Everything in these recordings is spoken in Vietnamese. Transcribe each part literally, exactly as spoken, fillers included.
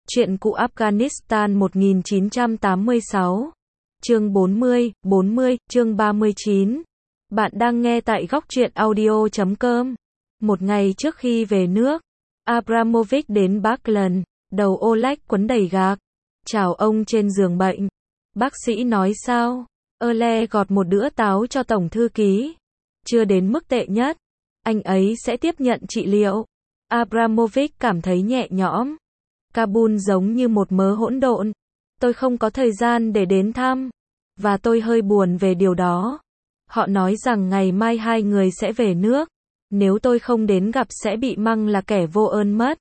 Truyện cụ Afghanistan một nghìn chín trăm tám mươi sáu. Chương bốn mươi, bốn mươi, chương ba mươi chín. Bạn đang nghe tại góc truyện audio chấm com. Một ngày trước khi về nước, Abramovich đến Parkland, đầu Oleg quấn đầy gạc. Chào ông trên giường bệnh. Bác sĩ nói sao? Oleg gọt một đũa táo cho tổng thư ký. Chưa đến mức tệ nhất. Anh ấy sẽ tiếp nhận trị liệu. Abramovich cảm thấy nhẹ nhõm. Kabul giống như một mớ hỗn độn. Tôi không có thời gian để đến thăm. Và tôi hơi buồn về điều đó. Họ nói rằng ngày mai hai người sẽ về nước. Nếu tôi không đến gặp sẽ bị măng là kẻ vô ơn mất.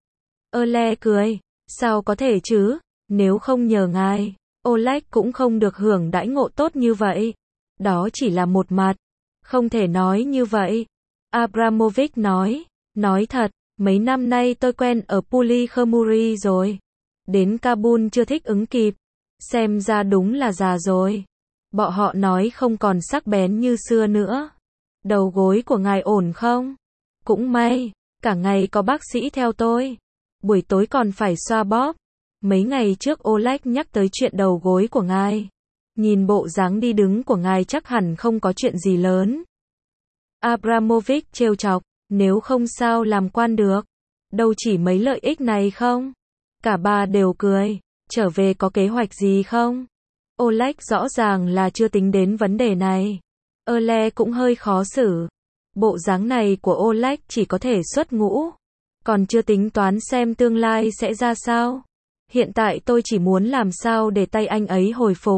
Oleg cười. Sao có thể chứ? Nếu không nhờ ngài, Oleg cũng không được hưởng đãi ngộ tốt như vậy. Đó chỉ là một mặt. Không thể nói như vậy. Abramovich nói. Nói thật. Mấy năm nay tôi quen ở Puli Khmuri rồi. Đến Kabul chưa thích ứng kịp. Xem ra đúng là già rồi. Bọn họ nói không còn sắc bén như xưa nữa. Đầu gối của ngài ổn không? Cũng may, cả ngày có bác sĩ theo tôi. Buổi tối còn phải xoa bóp. Mấy ngày trước Oleg nhắc tới chuyện đầu gối của ngài. Nhìn bộ dáng đi đứng của ngài chắc hẳn không có chuyện gì lớn. Abramovich trêu chọc. Nếu không sao làm quan được. Đâu chỉ mấy lợi ích này không? Cả ba đều cười. Trở về có kế hoạch gì không? Oleg rõ ràng là chưa tính đến vấn đề này. Oleg cũng hơi khó xử. Bộ dáng này của Oleg chỉ có thể xuất ngũ. Còn chưa tính toán xem tương lai sẽ ra sao. Hiện tại tôi chỉ muốn làm sao để tay anh ấy hồi phục.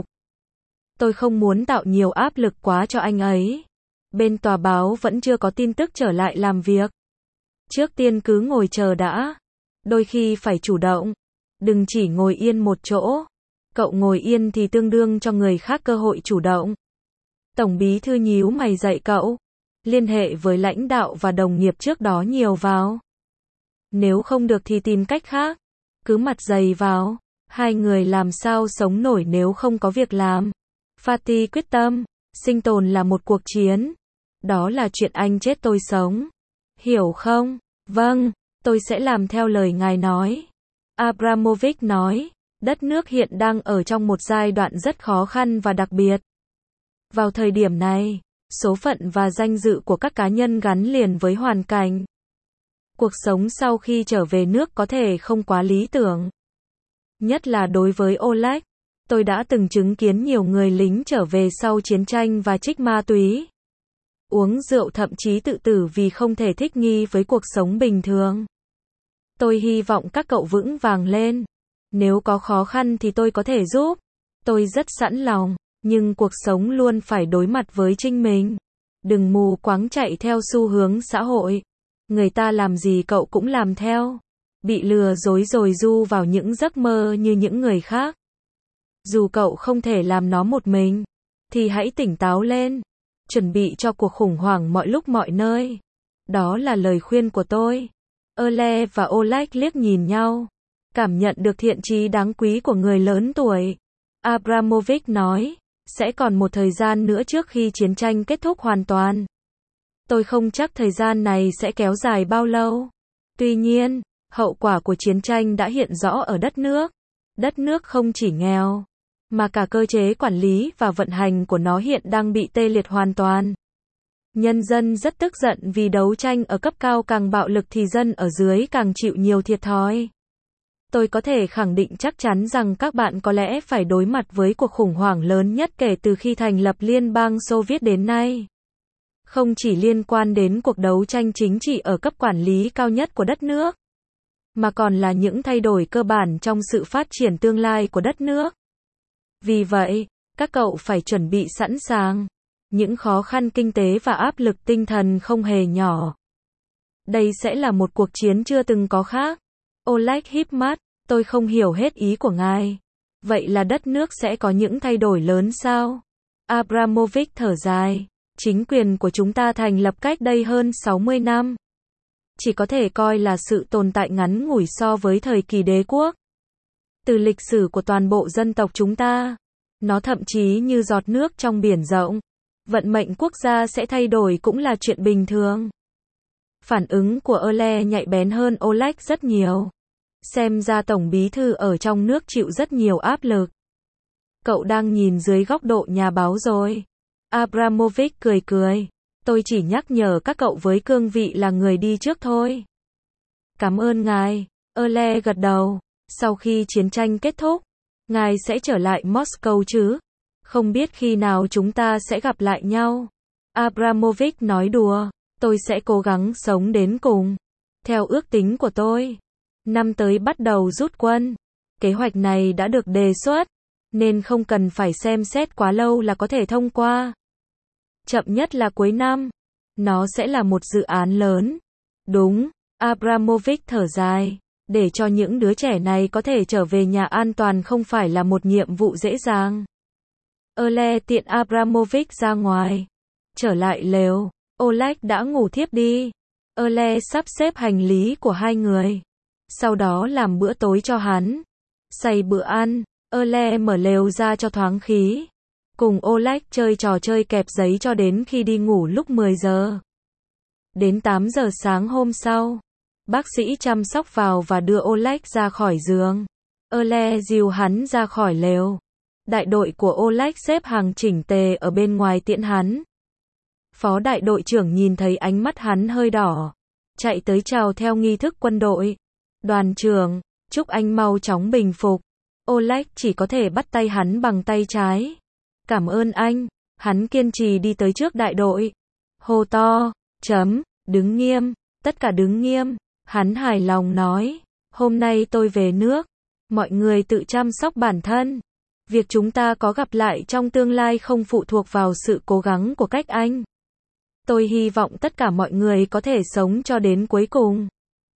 Tôi không muốn tạo nhiều áp lực quá cho anh ấy. Bên tòa báo vẫn chưa có tin tức trở lại làm việc. Trước tiên cứ ngồi chờ đã. Đôi khi phải chủ động. Đừng chỉ ngồi yên một chỗ. Cậu ngồi yên thì tương đương cho người khác cơ hội chủ động. Tổng bí thư nhíu mày dạy cậu. Liên hệ với lãnh đạo và đồng nghiệp trước đó nhiều vào. Nếu không được thì tìm cách khác. Cứ mặt dày vào. Hai người làm sao sống nổi nếu không có việc làm. Fatih quyết tâm. Sinh tồn là một cuộc chiến. Đó là chuyện anh chết tôi sống. Hiểu không? Vâng, tôi sẽ làm theo lời ngài nói. Abramovich nói, đất nước hiện đang ở trong một giai đoạn rất khó khăn và đặc biệt. Vào thời điểm này, số phận và danh dự của các cá nhân gắn liền với hoàn cảnh. Cuộc sống sau khi trở về nước có thể không quá lý tưởng. Nhất là đối với Oleg. Tôi đã từng chứng kiến nhiều người lính trở về sau chiến tranh và trích ma túy. Uống rượu thậm chí tự tử vì không thể thích nghi với cuộc sống bình thường. Tôi hy vọng các cậu vững vàng lên. Nếu có khó khăn thì tôi có thể giúp. Tôi rất sẵn lòng, nhưng cuộc sống luôn phải đối mặt với chính mình. Đừng mù quáng chạy theo xu hướng xã hội. Người ta làm gì cậu cũng làm theo. Bị lừa dối rồi du vào những giấc mơ như những người khác. Dù cậu không thể làm nó một mình, thì hãy tỉnh táo lên. Chuẩn bị cho cuộc khủng hoảng mọi lúc mọi nơi. Đó là lời khuyên của tôi. Oleg và Oleg liếc nhìn nhau. Cảm nhận được thiện chí đáng quý của người lớn tuổi. Abramovich nói, sẽ còn một thời gian nữa trước khi chiến tranh kết thúc hoàn toàn. Tôi không chắc thời gian này sẽ kéo dài bao lâu. Tuy nhiên, hậu quả của chiến tranh đã hiện rõ ở đất nước. Đất nước không chỉ nghèo, mà cả cơ chế quản lý và vận hành của nó hiện đang bị tê liệt hoàn toàn. Nhân dân rất tức giận vì đấu tranh ở cấp cao càng bạo lực thì dân ở dưới càng chịu nhiều thiệt thòi. Tôi có thể khẳng định chắc chắn rằng các bạn có lẽ phải đối mặt với cuộc khủng hoảng lớn nhất kể từ khi thành lập Liên bang Xô Viết đến nay. Không chỉ liên quan đến cuộc đấu tranh chính trị ở cấp quản lý cao nhất của đất nước, mà còn là những thay đổi cơ bản trong sự phát triển tương lai của đất nước. Vì vậy, các cậu phải chuẩn bị sẵn sàng. Những khó khăn kinh tế và áp lực tinh thần không hề nhỏ. Đây sẽ là một cuộc chiến chưa từng có khác. Oleg híp mắt, tôi không hiểu hết ý của ngài. Vậy là đất nước sẽ có những thay đổi lớn sao? Abramovich thở dài. Chính quyền của chúng ta thành lập cách đây hơn sáu mươi năm. Chỉ có thể coi là sự tồn tại ngắn ngủi so với thời kỳ đế quốc. Từ lịch sử của toàn bộ dân tộc chúng ta, nó thậm chí như giọt nước trong biển rộng. Vận mệnh quốc gia sẽ thay đổi cũng là chuyện bình thường. Phản ứng của Oleg nhạy bén hơn Oleg rất nhiều. Xem ra Tổng Bí Thư ở trong nước chịu rất nhiều áp lực. Cậu đang nhìn dưới góc độ nhà báo rồi. Abramovich cười cười. Tôi chỉ nhắc nhở các cậu với cương vị là người đi trước thôi. Cảm ơn ngài. Oleg gật đầu. Sau khi chiến tranh kết thúc, ngài sẽ trở lại Moscow chứ? Không biết khi nào chúng ta sẽ gặp lại nhau. Abramovich nói đùa. Tôi sẽ cố gắng sống đến cùng. Theo ước tính của tôi, năm tới bắt đầu rút quân. Kế hoạch này đã được đề xuất, nên không cần phải xem xét quá lâu là có thể thông qua. Chậm nhất là cuối năm. Nó sẽ là một dự án lớn. Đúng, Abramovich thở dài. Để cho những đứa trẻ này có thể trở về nhà an toàn không phải là một nhiệm vụ dễ dàng. Oleg tiện Abramovich ra ngoài. Trở lại lều, Oleg đã ngủ thiếp đi. Oleg sắp xếp hành lý của hai người. Sau đó làm bữa tối cho hắn. Xay bữa ăn, Oleg mở lều ra cho thoáng khí. Cùng Oleg chơi trò chơi kẹp giấy cho đến khi đi ngủ lúc mười giờ. Đến tám giờ sáng hôm sau, bác sĩ chăm sóc vào và đưa Oleg ra khỏi giường. Oleg dìu hắn ra khỏi lều. Đại đội của Oleg xếp hàng chỉnh tề ở bên ngoài tiễn hắn. Phó đại đội trưởng nhìn thấy ánh mắt hắn hơi đỏ. Chạy tới chào theo nghi thức quân đội. Đoàn trưởng, chúc anh mau chóng bình phục. Oleg chỉ có thể bắt tay hắn bằng tay trái. Cảm ơn anh. Hắn kiên trì đi tới trước đại đội. Hô to, chấm, đứng nghiêm, tất cả đứng nghiêm. Hắn hài lòng nói, hôm nay tôi về nước. Mọi người tự chăm sóc bản thân. Việc chúng ta có gặp lại trong tương lai không phụ thuộc vào sự cố gắng của các anh. Tôi hy vọng tất cả mọi người có thể sống cho đến cuối cùng.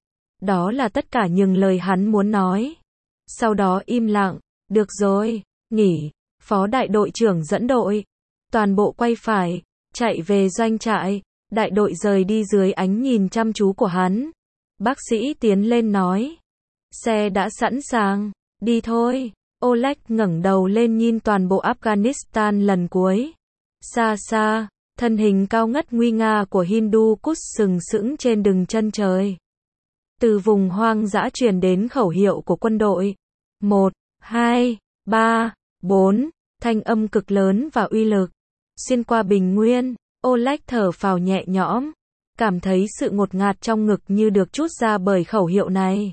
Đó là tất cả những lời hắn muốn nói. Sau đó im lặng. Được rồi, nghỉ. Phó đại đội trưởng dẫn đội. Toàn bộ quay phải, chạy về doanh trại. Đại đội rời đi dưới ánh nhìn chăm chú của hắn. Bác sĩ tiến lên nói. Xe đã sẵn sàng. Đi thôi. Oleg ngẩng đầu lên nhìn toàn bộ Afghanistan lần cuối. Xa xa, thân hình cao ngất nguy nga của Hindu Kush sừng sững trên đường chân trời. Từ vùng hoang dã truyền đến khẩu hiệu của quân đội. Một, hai, ba, bốn, thanh âm cực lớn và uy lực. Xuyên qua bình nguyên, Oleg thở phào nhẹ nhõm. Cảm thấy sự ngột ngạt trong ngực như được trút ra bởi khẩu hiệu này.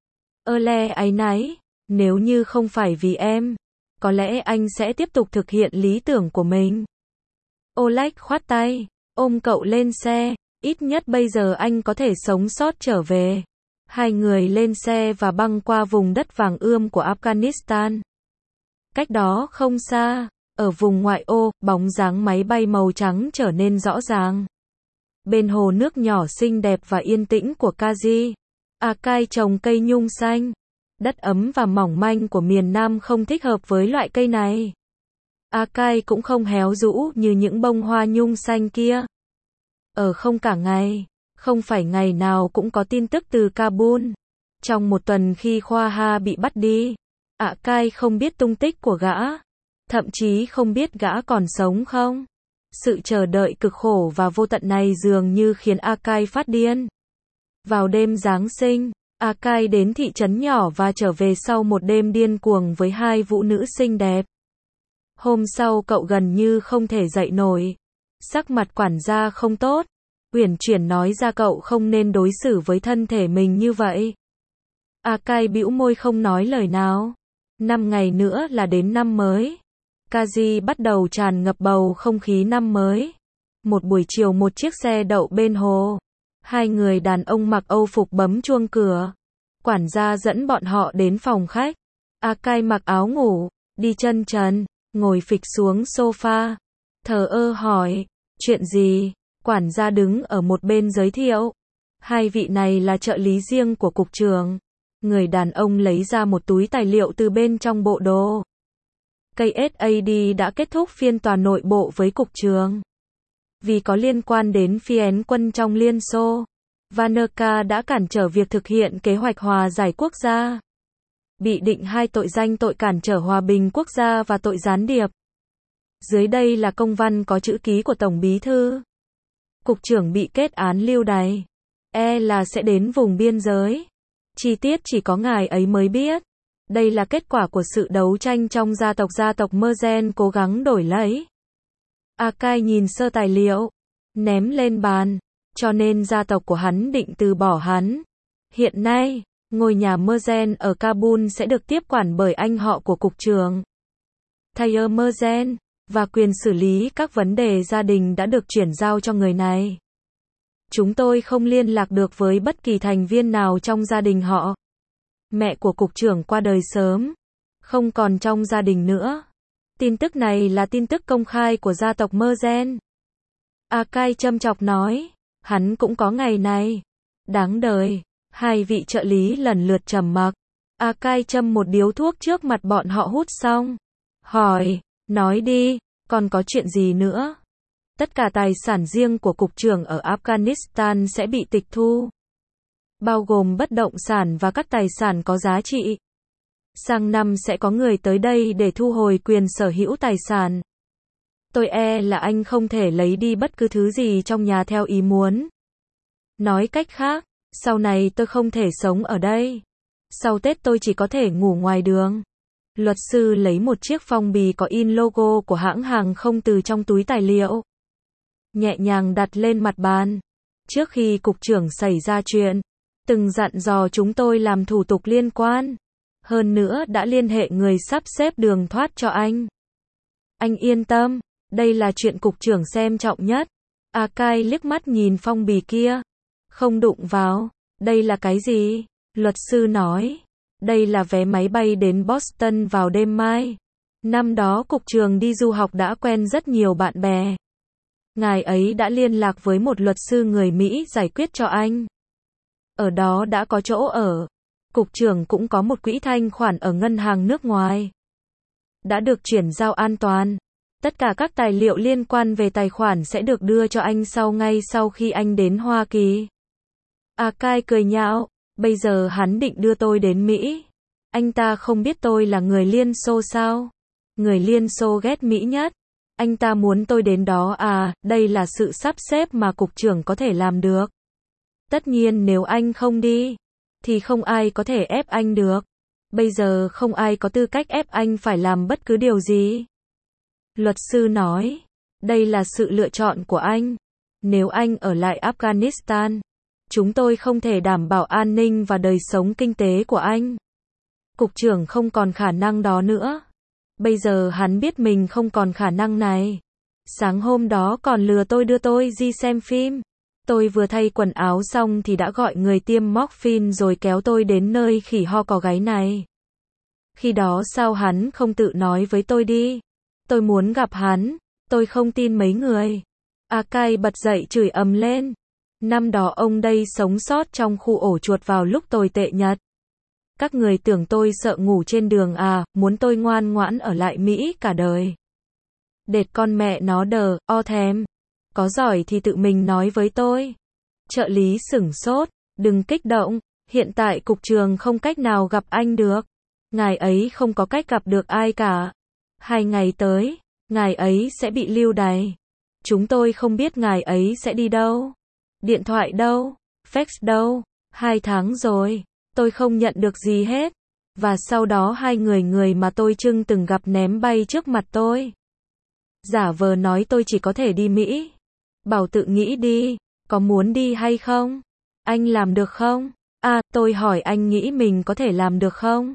Oleg áy náy. Nếu như không phải vì em, có lẽ anh sẽ tiếp tục thực hiện lý tưởng của mình. Oleg khoát tay, ôm cậu lên xe, ít nhất bây giờ anh có thể sống sót trở về. Hai người lên xe và băng qua vùng đất vàng ươm của Afghanistan. Cách đó không xa, ở vùng ngoại ô, bóng dáng máy bay màu trắng trở nên rõ ràng. Bên hồ nước nhỏ xinh đẹp và yên tĩnh của Kazi, Akai trồng cây nhung xanh. Đất ấm và mỏng manh của miền Nam không thích hợp với loại cây này. Akai cũng không héo rũ như những bông hoa nhung xanh kia. Ở không cả ngày, không phải ngày nào cũng có tin tức từ Kabul. Trong một tuần khi Khoa Ha bị bắt đi, Akai không biết tung tích của gã. Thậm chí không biết gã còn sống không. Sự chờ đợi cực khổ và vô tận này dường như khiến Akai phát điên. Vào đêm Giáng sinh, Akai đến thị trấn nhỏ và trở về sau một đêm điên cuồng với hai vũ nữ xinh đẹp. Hôm sau cậu gần như không thể dậy nổi. Sắc mặt quản gia không tốt. Uyển chuyển nói ra cậu không nên đối xử với thân thể mình như vậy. Akai bĩu môi không nói lời nào. Năm ngày nữa là đến năm mới. Kazi bắt đầu tràn ngập bầu không khí năm mới. Một buổi chiều một chiếc xe đậu bên hồ. Hai người đàn ông mặc âu phục bấm chuông cửa. Quản gia dẫn bọn họ đến phòng khách. Akai mặc áo ngủ, đi chân trần, ngồi phịch xuống sofa. Thờ ơ hỏi, chuyện gì? Quản gia đứng ở một bên giới thiệu. Hai vị này là trợ lý riêng của cục trưởng. Người đàn ông lấy ra một túi tài liệu từ bên trong bộ đồ. ca ét a đê đã kết thúc phiên tòa nội bộ với cục trưởng. Vì có liên quan đến phiến quân trong Liên Xô, Vanerka đã cản trở việc thực hiện kế hoạch hòa giải quốc gia. Bị định hai tội danh tội cản trở hòa bình quốc gia và tội gián điệp. Dưới đây là công văn có chữ ký của Tổng Bí Thư. Cục trưởng bị kết án lưu đày. E là sẽ đến vùng biên giới. Chi tiết chỉ có ngài ấy mới biết. Đây là kết quả của sự đấu tranh trong gia tộc gia tộc Merzen cố gắng đổi lấy. Akai nhìn sơ tài liệu, ném lên bàn, cho nên gia tộc của hắn định từ bỏ hắn. Hiện nay, ngôi nhà Merzen ở Kabul sẽ được tiếp quản bởi anh họ của cục trưởng Thayer Merzen, và quyền xử lý các vấn đề gia đình đã được chuyển giao cho người này. Chúng tôi không liên lạc được với bất kỳ thành viên nào trong gia đình họ. Mẹ của cục trưởng qua đời sớm, không còn trong gia đình nữa. Tin tức này là tin tức công khai của gia tộc Merzen. Akai châm chọc nói, hắn cũng có ngày này. Đáng đời. Hai vị trợ lý lần lượt trầm mặc. Akai châm một điếu thuốc trước mặt bọn họ hút xong. Hỏi, nói đi, còn có chuyện gì nữa? Tất cả tài sản riêng của cục trưởng ở Afghanistan sẽ bị tịch thu. Bao gồm bất động sản và các tài sản có giá trị. Sang năm sẽ có người tới đây để thu hồi quyền sở hữu tài sản. Tôi e là anh không thể lấy đi bất cứ thứ gì trong nhà theo ý muốn. Nói cách khác, sau này tôi không thể sống ở đây. Sau Tết tôi chỉ có thể ngủ ngoài đường. Luật sư lấy một chiếc phong bì có in logo của hãng hàng không từ trong túi tài liệu. Nhẹ nhàng đặt lên mặt bàn. Trước khi cục trưởng xảy ra chuyện, từng dặn dò chúng tôi làm thủ tục liên quan. Hơn nữa đã liên hệ người sắp xếp đường thoát cho anh. Anh yên tâm, đây là chuyện cục trưởng xem trọng nhất. Akai liếc mắt nhìn phong bì kia. Không đụng vào. Đây là cái gì? Luật sư nói. Đây là vé máy bay đến Boston vào đêm mai. Năm đó cục trưởng đi du học đã quen rất nhiều bạn bè. Ngài ấy đã liên lạc với một luật sư người Mỹ giải quyết cho anh. Ở đó đã có chỗ ở. Cục trưởng cũng có một quỹ thanh khoản ở ngân hàng nước ngoài. Đã được chuyển giao an toàn. Tất cả các tài liệu liên quan về tài khoản sẽ được đưa cho anh sau ngay sau khi anh đến Hoa Kỳ. Akai cười nhạo, bây giờ hắn định đưa tôi đến Mỹ. Anh ta không biết tôi là người Liên Xô sao? Người Liên Xô ghét Mỹ nhất. Anh ta muốn tôi đến đó à, đây là sự sắp xếp mà cục trưởng có thể làm được. Tất nhiên nếu anh không đi, thì không ai có thể ép anh được. Bây giờ không ai có tư cách ép anh phải làm bất cứ điều gì. Luật sư nói, đây là sự lựa chọn của anh. Nếu anh ở lại Afghanistan, chúng tôi không thể đảm bảo an ninh và đời sống kinh tế của anh. Cục trưởng không còn khả năng đó nữa. Bây giờ hắn biết mình không còn khả năng này. Sáng hôm đó còn lừa tôi đưa tôi đi xem phim. Tôi vừa thay quần áo xong thì đã gọi người tiêm morphine rồi kéo tôi đến nơi khỉ ho có gáy này. Khi đó sao hắn không tự nói với tôi đi? Tôi muốn gặp hắn. Tôi không tin mấy người. Akai bật dậy chửi ầm lên. Năm đó ông đây sống sót trong khu ổ chuột vào lúc tồi tệ nhất. Các người tưởng tôi sợ ngủ trên đường à, muốn tôi ngoan ngoãn ở lại Mỹ cả đời. Đệt con mẹ nó đờ, o thèm. Có giỏi thì tự mình nói với tôi. Trợ lý sửng sốt, đừng kích động, hiện tại cục trưởng không cách nào gặp anh được. Ngài ấy không có cách gặp được ai cả. Hai ngày tới, ngài ấy sẽ bị lưu đày. Chúng tôi không biết ngài ấy sẽ đi đâu. Điện thoại đâu, fax đâu. Hai tháng rồi, tôi không nhận được gì hết. Và sau đó hai người người mà tôi chưng từng gặp ném bay trước mặt tôi. Giả vờ nói tôi chỉ có thể đi Mỹ. Bảo tự nghĩ đi, có muốn đi hay không? Anh làm được không? À, tôi hỏi anh nghĩ mình có thể làm được không?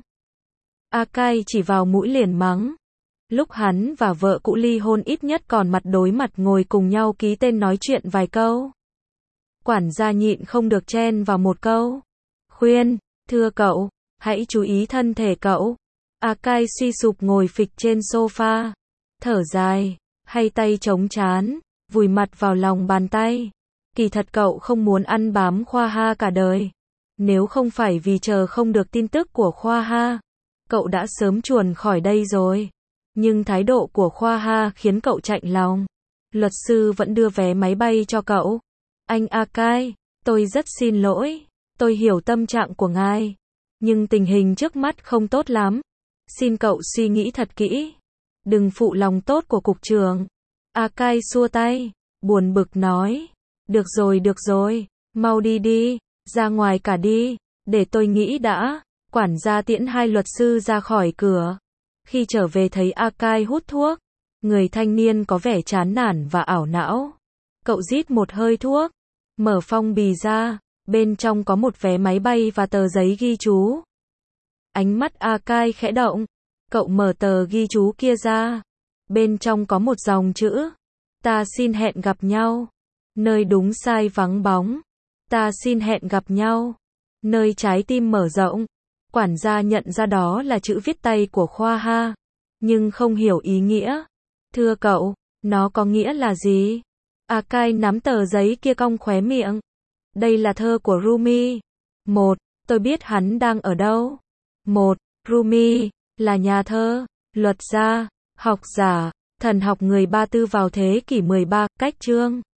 Akai chỉ vào mũi liền mắng. Lúc hắn và vợ cũ ly hôn ít nhất còn mặt đối mặt ngồi cùng nhau ký tên nói chuyện vài câu. Quản gia nhịn không được chen vào một câu. Khuyên, thưa cậu, hãy chú ý thân thể cậu. Akai suy sụp ngồi phịch trên sofa. Thở dài, hay tay chống trán, vùi mặt vào lòng bàn tay. Kỳ thật cậu không muốn ăn bám Khoa Ha cả đời. Nếu không phải vì chờ không được tin tức của Khoa Ha, cậu đã sớm chuồn khỏi đây rồi. Nhưng thái độ của Khoa Ha khiến cậu chạnh lòng. Luật sư vẫn đưa vé máy bay cho cậu. Anh Akai, tôi rất xin lỗi. Tôi hiểu tâm trạng của ngài. Nhưng tình hình trước mắt không tốt lắm. Xin cậu suy nghĩ thật kỹ. Đừng phụ lòng tốt của cục trưởng. Akai xua tay, buồn bực nói. Được rồi được rồi, mau đi đi, ra ngoài cả đi. Để tôi nghĩ đã. Quản gia tiễn hai luật sư ra khỏi cửa. Khi trở về thấy Akai hút thuốc. Người thanh niên có vẻ chán nản và ảo não. Cậu rít một hơi thuốc. Mở phong bì ra. Bên trong có một vé máy bay và tờ giấy ghi chú. Ánh mắt Akai khẽ động. Cậu mở tờ ghi chú kia ra. Bên trong có một dòng chữ. Ta xin hẹn gặp nhau. Nơi đúng sai vắng bóng. Ta xin hẹn gặp nhau. Nơi trái tim mở rộng. Quản gia nhận ra đó là chữ viết tay của Khoa Ha. Nhưng không hiểu ý nghĩa. Thưa cậu, nó có nghĩa là gì? Akai nắm tờ giấy kia cong khóe miệng. Đây là thơ của Rumi. Một, tôi biết hắn đang ở đâu. Một, Rumi là nhà thơ, luật gia, học giả, thần học người Ba Tư vào thế kỷ mười ba, cách chương